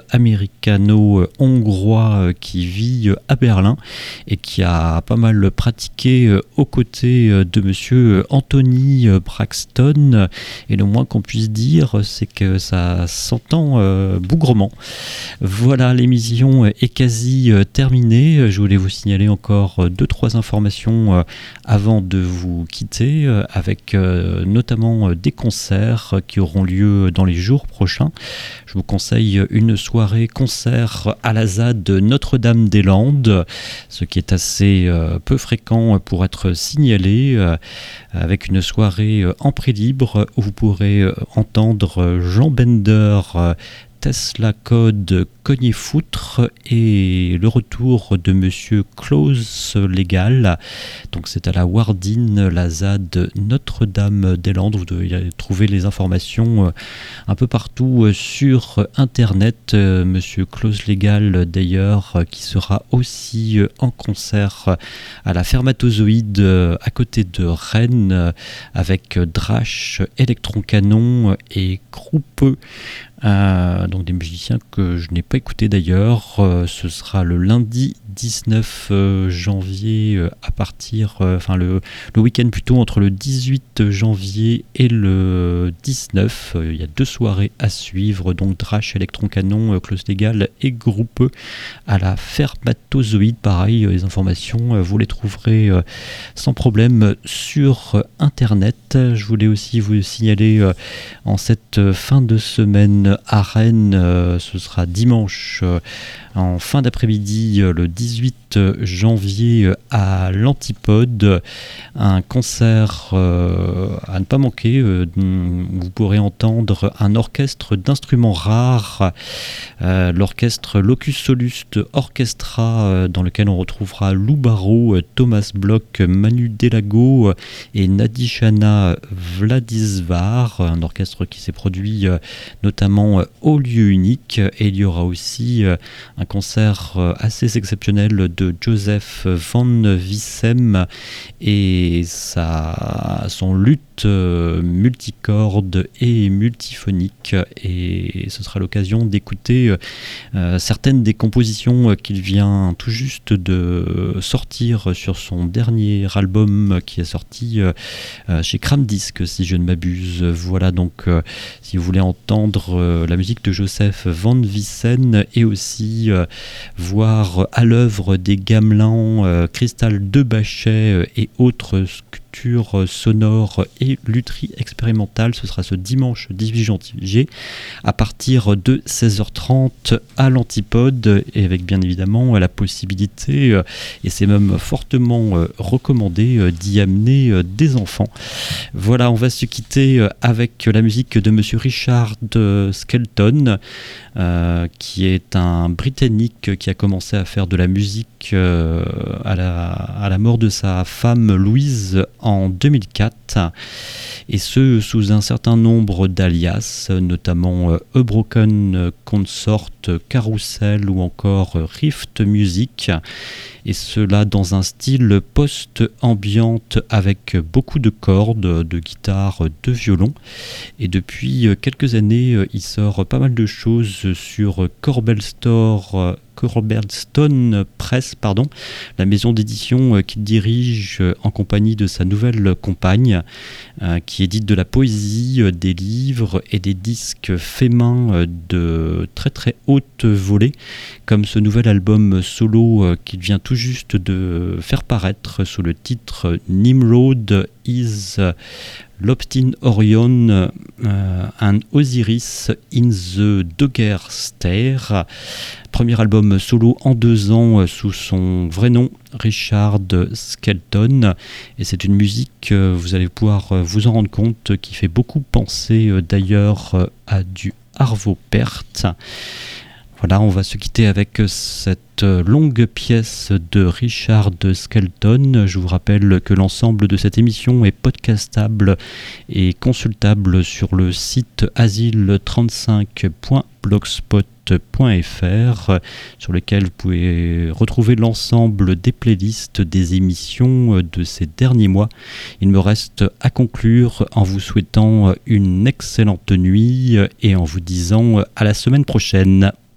américano-hongrois euh, qui vit à Berlin et qui a pas mal pratiqué euh, aux côtés euh, de monsieur Anthony Braxton, et le moins qu'on puisse dire c'est que ça s'entend euh, bougrement. Voilà, l'émission est quasi euh, terminée. Je voulais vous signaler encore euh, deux trois informations euh, avant de vous quitter, euh, avec euh, notamment euh, des concerts euh, qui auront lieu dans les jours prochains. Je vous conseille une soirée concert à la Z A D Notre-Dame-des-Landes, ce qui est assez euh, peu fréquent pour être signalé, euh, avec une soirée euh, en prix libre où vous pourrez euh, entendre Jean Bender, euh, Tesla Code, Cogné Foutre et le retour de monsieur Klaus Legal. Donc c'est à la Wardine, la Z A D Notre-Dame-des-Landes. Vous devez trouver les informations un peu partout sur internet. Monsieur Klaus Legal d'ailleurs, qui sera aussi en concert à la Fermatozoïde à côté de Rennes avec Drash, Electron Canon et Croupeux. Euh, donc des musiciens que je n'ai pas écoutés d'ailleurs. Euh, ce sera le lundi dix-neuf janvier euh, à partir, euh, enfin le, le week-end plutôt entre le dix-huit janvier et le dix-neuf. Euh, il y a deux soirées à suivre, donc Drash, Electron Canon, euh, Klaus Legal et Groupeux à la Fermatozoïde. Pareil, euh, les informations euh, vous les trouverez euh, sans problème sur euh, internet. Je voulais aussi vous signaler euh, en cette euh, fin de semaine à Rennes, euh, ce sera dimanche euh, en fin d'après-midi, euh, le dix-huit janvier euh, à l'Antipode, un concert euh, à ne pas manquer. Euh, vous pourrez entendre un orchestre d'instruments rares, euh, l'orchestre Locus Soluste Orchestra, euh, dans lequel on retrouvera Lou Barrault, euh, Thomas Bloch, Manu Delago euh, et Nadishana Vladisvar, un orchestre qui s'est produit euh, notamment au lieu unique. Et il y aura aussi euh, un concert euh, assez exceptionnel de Joseph Van Vissem et sa, son luth euh, multicorde et multiphonique, et ce sera l'occasion d'écouter euh, certaines des compositions qu'il vient tout juste de sortir sur son dernier album qui est sorti euh, chez Cramdisc si je ne m'abuse. Voilà, donc euh, si vous voulez entendre euh, la musique de Joseph Van Vissem et aussi euh, voir à l'œuvre des gamelins euh, Cristal de Bachet euh, et autres sculptures sonores et lutherie expérimentale, ce sera ce dimanche dix-huit janvier à partir de seize heures trente à l'Antipode, et avec bien évidemment la possibilité, euh, et c'est même fortement euh, recommandé, euh, d'y amener euh, des enfants. Voilà, on va se quitter euh, avec la musique de monsieur Richard Skelton, euh, qui est un Britannique qui a commencé à faire de la musique euh, à, la, à la mort de sa femme Louise en deux mille quatre, et ce sous un certain nombre d'alias, notamment euh, A Broken Consort, Carousel ou encore euh, Rift Music, et cela dans un style post-ambiante avec beaucoup de cordes, de guitare, de violon. Et depuis quelques années, il sort pas mal de choses sur Corbel Store, Corbelston Press, pardon, la maison d'édition qu'il dirige en compagnie de sa nouvelle compagne, euh, qui édite de la poésie, des livres et des disques faits main de très très haute volée, comme ce nouvel album solo euh, qu'il vient tout juste de faire paraître sous le titre Nimrod is Loptin Orion uh, and Osiris in the Doggerstair. Premier album solo en deux ans sous son vrai nom, Richard Skelton. Et c'est une musique, vous allez pouvoir vous en rendre compte, qui fait beaucoup penser d'ailleurs à du Arvo Pärt. Voilà, on va se quitter avec cette longue pièce de Richard Skelton. Je vous rappelle que l'ensemble de cette émission est podcastable et consultable sur le site asile trente-cinq point blogspot point f r, sur lequel vous pouvez retrouver l'ensemble des playlists des émissions de ces derniers mois. Il me reste à conclure en vous souhaitant une excellente nuit et en vous disant à la semaine prochaine.